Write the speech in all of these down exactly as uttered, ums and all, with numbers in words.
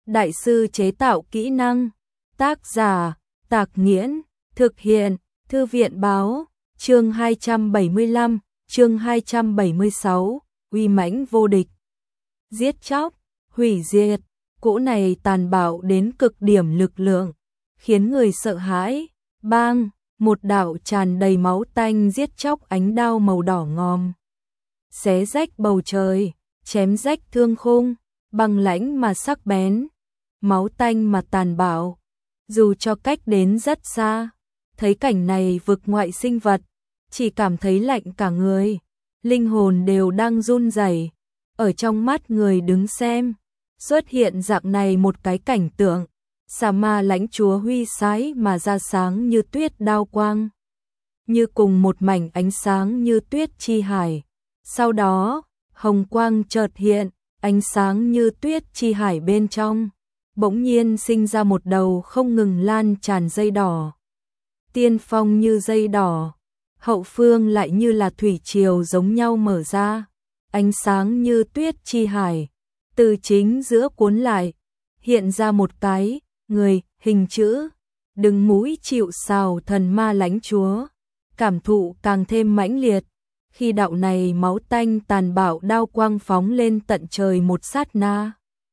đại sư chế tạo kỹ năng. Tác giả, Tạc Nghiễn, thực hiện, Thư viện báo, chương hai trăm bảy mươi lăm, chương hai trăm bảy mươi sáu, uy mãnh vô địch. Giết chóc, hủy diệt, cỗ này tàn bạo đến cực điểm lực lượng, khiến người sợ hãi. Bang, một đạo tràn đầy máu tanh giết chóc ánh đao màu đỏ ngòm. Xé rách bầu trời, chém rách thương khung, băng lãnh mà sắc bén, máu tanh mà tàn bạo. Dù cho cách đến rất xa, thấy cảnh này vực ngoại sinh vật, chỉ cảm thấy lạnh cả người, linh hồn đều đang run rẩy. Ở trong mắt người đứng xem, xuất hiện dạng này một cái cảnh tượng, Xà Ma lãnh chúa huy sái mà ra sáng như tuyết đao quang, như cùng một mảnh ánh sáng như tuyết chi hải. Sau đó, hồng quang chợt hiện, ánh sáng như tuyết chi hải bên trong, bỗng nhiên sinh ra một đầu không ngừng lan tràn dây đỏ. Tiên phong như dây đỏ, hậu phương lại như là thủy triều giống nhau mở ra, ánh sáng như tuyết chi hải, từ chính giữa cuốn lại, hiện ra một cái người hình chữ, đứng mũi chịu sào thần ma lãnh chúa, cảm thụ càng thêm mãnh liệt. Khi đạo này máu tanh tàn bạo đao quang phóng lên tận trời một sát na,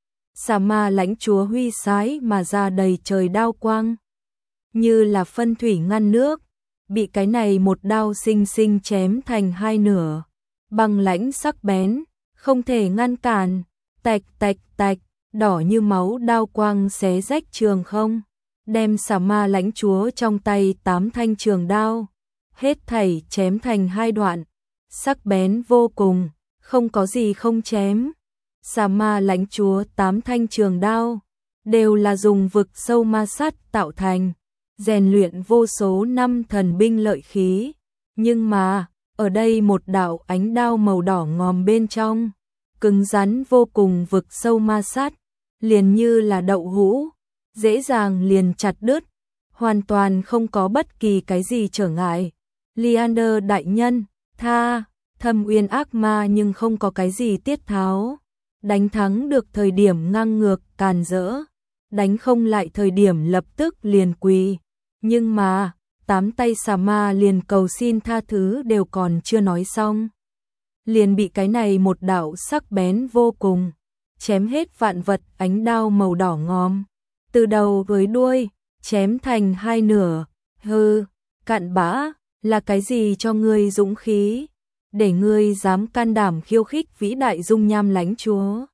Xà Ma lãnh chúa huy sái mà ra đầy trời đao quang, như là phân thủy ngăn nước, bị cái này một đao xinh xinh chém thành hai nửa, băng lãnh sắc bén, không thể ngăn cản, tạch tạch tạch, đỏ như máu đao quang xé rách trường không, đem Xà Ma lãnh chúa trong tay tám thanh trường đao, hết thảy chém thành hai đoạn, sắc bén vô cùng, không có gì không chém. Xà Ma lãnh chúa tám thanh trường đao, đều là dùng vực sâu ma sắt tạo thành, rèn luyện vô số năm thần binh lợi khí, nhưng mà, ở đây một đạo ánh đao màu đỏ ngòm bên trong, cứng rắn vô cùng vực sâu ma sắt, liền như là đậu hũ, dễ dàng liền chặt đứt, hoàn toàn không có bất kỳ cái gì trở ngại. Liander đại nhân, tha, Thâm Uyên ác ma nhưng không có cái gì tiết tháo, đánh thắng được thời điểm ngang ngược càn rỡ, đánh không lại thời điểm lập tức liền quỳ. Nhưng mà, tám tay Xà Ma liền cầu xin tha thứ đều còn chưa nói xong, liền bị cái này một đạo sắc bén vô cùng, chém hết vạn vật ánh đao màu đỏ ngòm, từ đầu với đuôi, chém thành hai nửa. Hừ, cặn bã, là cái gì cho ngươi dũng khí, để ngươi dám can đảm khiêu khích vĩ đại dung nham lãnh chúa.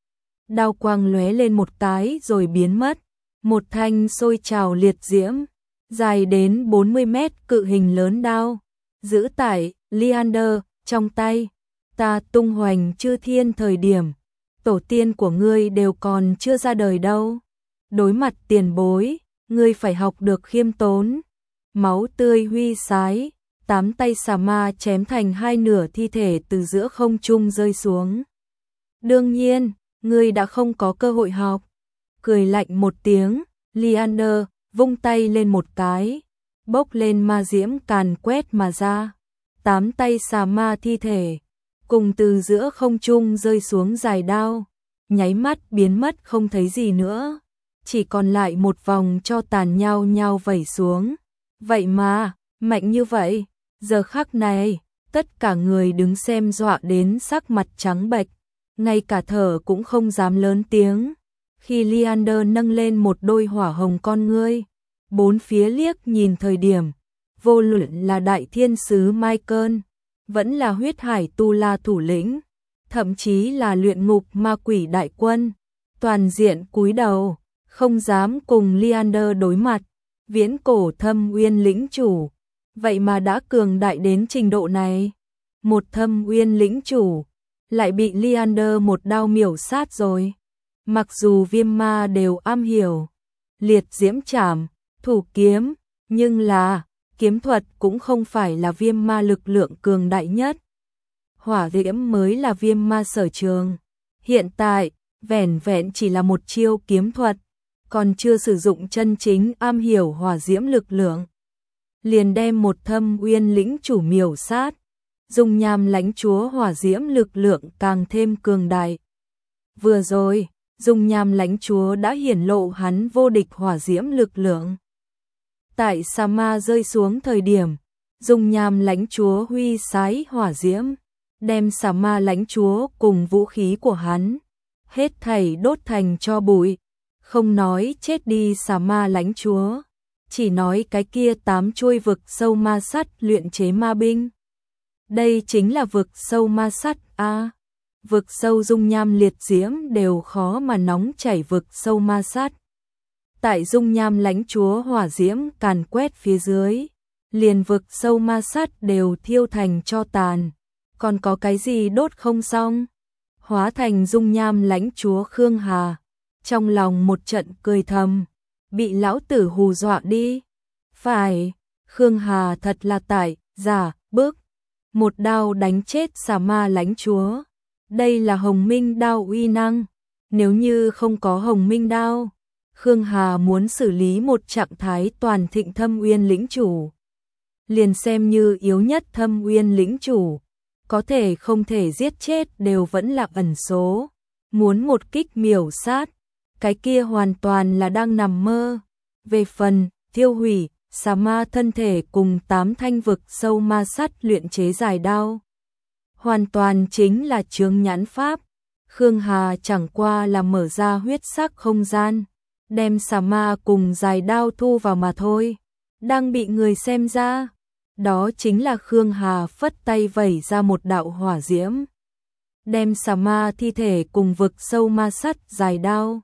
Đao quang lóe lên một cái rồi biến mất, một thanh sôi trào liệt diễm, dài đến bốn mươi mét cự hình lớn đao, giữ tại Liander trong tay. Ta tung hoành chư thiên thời điểm, tổ tiên của ngươi đều còn chưa ra đời đâu. Đối mặt tiền bối, ngươi phải học được khiêm tốn. Máu tươi huy sái, tám tay Xà Ma chém thành hai nửa thi thể từ giữa không trung rơi xuống. Đương nhiên, ngươi đã không có cơ hội học. Cười lạnh một tiếng, Liander vung tay lên một cái, bốc lên ma diễm càn quét mà ra. Tám tay Xà Ma thi thể, cùng từ giữa không trung rơi xuống dài đao, nháy mắt biến mất không thấy gì nữa. Chỉ còn lại một vòng cho tàn nhao nhao vẩy xuống. Vậy mà, mạnh như vậy, giờ khắc này, tất cả người đứng xem dọa đến sắc mặt trắng bệch, ngay cả thở cũng không dám lớn tiếng. Khi Liander nâng lên một đôi hỏa hồng con ngươi, bốn phía liếc nhìn thời điểm, vô luận là đại thiên sứ Michael, vẫn là huyết hải tu la thủ lĩnh, thậm chí là luyện ngục ma quỷ đại quân, toàn diện cúi đầu, không dám cùng Liander đối mặt. Viễn cổ Thâm Uyên lĩnh chủ, vậy mà đã cường đại đến trình độ này. Một Thâm Uyên lĩnh chủ, lại bị Liander một đao miểu sát rồi. Mặc dù viêm ma đều am hiểu liệt diễm trảm, thủ kiếm, nhưng là, kiếm thuật cũng không phải là viêm ma lực lượng cường đại nhất. Hỏa diễm mới là viêm ma sở trường. Hiện tại, vẻn vẹn chỉ là một chiêu kiếm thuật, còn chưa sử dụng chân chính am hiểu hỏa diễm lực lượng, liền đem một Thâm Uyên lĩnh chủ miểu sát. Dung nham lãnh chúa hỏa diễm lực lượng càng thêm cường đại. Vừa rồi, dung nham lãnh chúa đã hiển lộ hắn vô địch hỏa diễm lực lượng. Tại sa ma rơi xuống thời điểm, dung nham lãnh chúa huy sái hỏa diễm, đem sa ma lãnh chúa cùng vũ khí của hắn, hết thảy đốt thành tro bụi, không nói chết đi sa ma lãnh chúa, chỉ nói cái kia tám chuôi vực sâu ma sắt luyện chế ma binh. Đây chính là vực sâu ma sắt a. À, vực sâu dung nham liệt diễm đều khó mà nóng chảy vực sâu ma sắt. Tại dung nham lãnh chúa hỏa diễm càn quét phía dưới, liền vực sâu ma sắt đều thiêu thành tro tàn, còn có cái gì đốt không xong? Hóa thành dung nham lãnh chúa Khương Hà, trong lòng một trận cười thầm, bị lão tử hù dọa đi. Phải, Khương Hà thật là tại, giả, bước, một đao đánh chết xà ma lãnh chúa. Đây là hồng minh đao uy năng, nếu như không có hồng minh đao, Khương Hà muốn xử lý một trạng thái toàn thịnh thâm uyên lĩnh chủ. Liền xem như yếu nhất thâm uyên lĩnh chủ, có thể không thể giết chết đều vẫn là ẩn số. Muốn một kích miểu sát, cái kia hoàn toàn là đang nằm mơ. Về phần, tiêu hủy, xà ma thân thể cùng tám thanh vực sâu ma sắt luyện chế dài đao. Hoàn toàn chính là chướng nhãn pháp. Khương Hà chẳng qua là mở ra huyết sắc không gian, đem xà ma cùng dài đao thu vào mà thôi. Đang bị người xem ra, đó chính là Khương Hà phất tay vẩy ra một đạo hỏa diễm, đem xà ma thi thể cùng vực sâu ma sắt dài đao,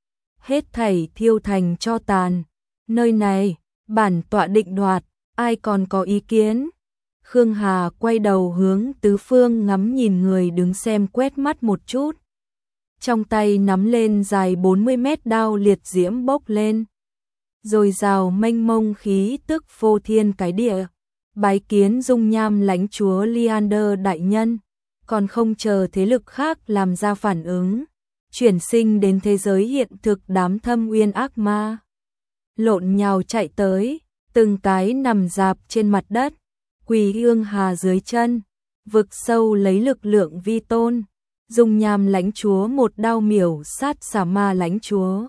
hết thảy thiêu thành tro tàn. Nơi này, bản tọa định đoạt, ai còn có ý kiến? Khương Hà quay đầu hướng tứ phương ngắm nhìn người đứng xem quét mắt một chút. Trong tay nắm lên dài bốn mươi mét đao liệt diễm bốc lên. Rồi rào mênh mông khí tức phô thiên cái địa. Bái kiến dung nham lãnh chúa Liander đại nhân. Còn không chờ thế lực khác làm ra phản ứng, chuyển sinh đến thế giới hiện thực đám thâm uyên ác ma. Lộn nhào chạy tới, từng cái nằm dạp trên mặt đất, quỳ Khương Hà dưới chân, vực sâu lấy lực lượng vi tôn, dung nham lãnh chúa một đao miểu sát xà ma lãnh chúa.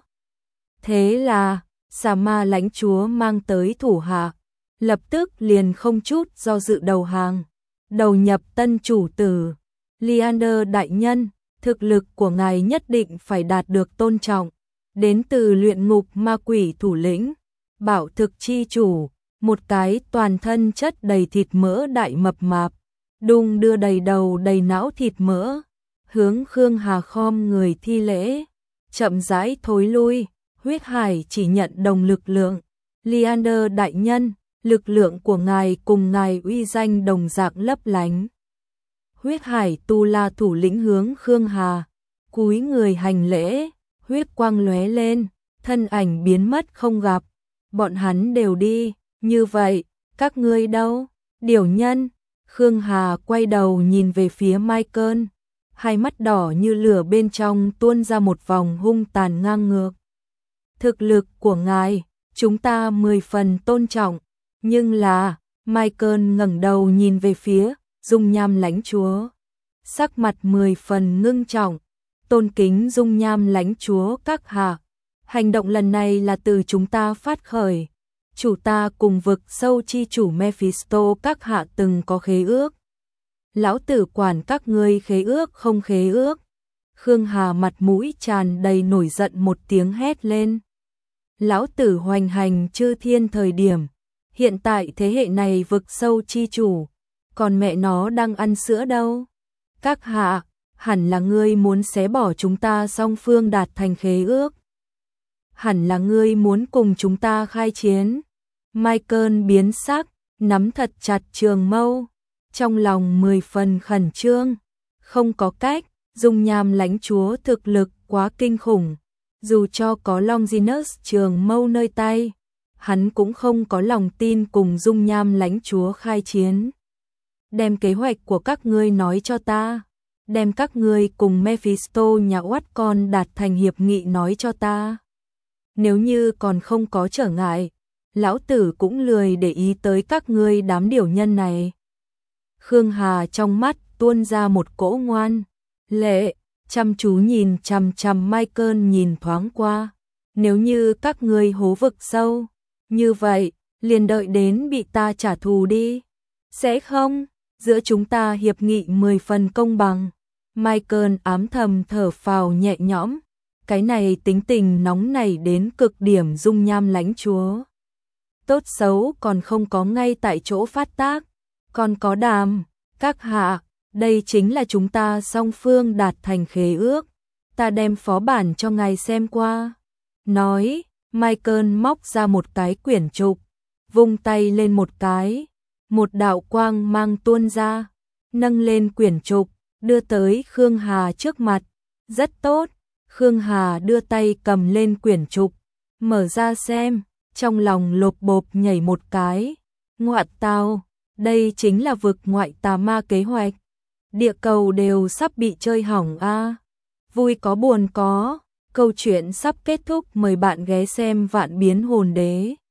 Thế là, xà ma lãnh chúa mang tới thủ hạ, lập tức liền không chút do dự đầu hàng, đầu nhập tân chủ tử. Liander đại nhân, thực lực của ngài nhất định phải đạt được tôn trọng, đến từ luyện ngục ma quỷ thủ lĩnh, bảo thực chi chủ, một cái toàn thân chất đầy thịt mỡ đại mập mạp, đung đưa đầy đầu đầy não thịt mỡ, hướng Khương Hà khom người thi lễ, chậm rãi thối lui. Huyết hải chỉ nhận đồng lực lượng. Liander đại nhân, lực lượng của ngài cùng ngài uy danh đồng dạng lấp lánh. Huyết hải tu la thủ lĩnh hướng Khương Hà, cúi người hành lễ, huyết quang lóe lên, thân ảnh biến mất không gặp. Bọn hắn đều đi, như vậy, các ngươi đâu? Điểu nhân. Khương Hà quay đầu nhìn về phía Michael, hai mắt đỏ như lửa bên trong tuôn ra một vòng hung tàn ngang ngược. Thực lực của ngài, chúng ta mười phần tôn trọng, nhưng là, Michael ngẩng đầu nhìn về phía dung nham lãnh chúa, sắc mặt mười phần ngưng trọng, tôn kính dung nham lãnh chúa các hạ. Hành động lần này là từ chúng ta phát khởi, chủ ta cùng vực sâu chi chủ Mephisto các hạ từng có khế ước. Lão tử quản các ngươi khế ước không khế ước. Khương Hà mặt mũi tràn đầy nổi giận một tiếng hét lên. Lão tử hoành hành chư thiên thời điểm, hiện tại thế hệ này vực sâu chi chủ, còn mẹ nó đang ăn sữa đâu. Các hạ, hẳn là ngươi muốn xé bỏ chúng ta song phương đạt thành khế ước. Hẳn là ngươi muốn cùng chúng ta khai chiến. Michael biến sắc, nắm thật chặt trường mâu, trong lòng mười phần khẩn trương. Không có cách, dung nham lãnh chúa thực lực quá kinh khủng. Dù cho có Longinus trường mâu nơi tay, hắn cũng không có lòng tin cùng dung nham lãnh chúa khai chiến. Đem kế hoạch của các ngươi nói cho ta. Đem các ngươi cùng Mephisto nhà oát con đạt thành hiệp nghị nói cho ta. Nếu như còn không có trở ngại, lão tử cũng lười để ý tới các ngươi đám điểu nhân này. Khương Hà trong mắt tuôn ra một cỗ ngoan lệ, chăm chú nhìn chằm chằm Michael nhìn thoáng qua. Nếu như các ngươi hố vực sâu, như vậy, liền đợi đến bị ta trả thù đi. Sẽ không, giữa chúng ta hiệp nghị mười phần công bằng. Michael ám thầm thở phào nhẹ nhõm. Cái này tính tình nóng nảy đến cực điểm dung nham lãnh chúa. Tốt xấu còn không có ngay tại chỗ phát tác. Còn có đàm, các hạ, đây chính là chúng ta song phương đạt thành khế ước. Ta đem phó bản cho ngài xem qua. Nói, Michael móc ra một cái quyển trục, vung tay lên một cái, một đạo quang mang tuôn ra, nâng lên quyển trục, đưa tới Khương Hà trước mặt. Rất tốt, Khương Hà đưa tay cầm lên quyển trục, mở ra xem, trong lòng lộp bộp nhảy một cái. Ngoại tao, đây chính là vực ngoại tà ma kế hoạch. Địa cầu đều sắp bị chơi hỏng a. Vui có buồn có, câu chuyện sắp kết thúc, mời bạn ghé xem Vạn Biến Hồn Đế.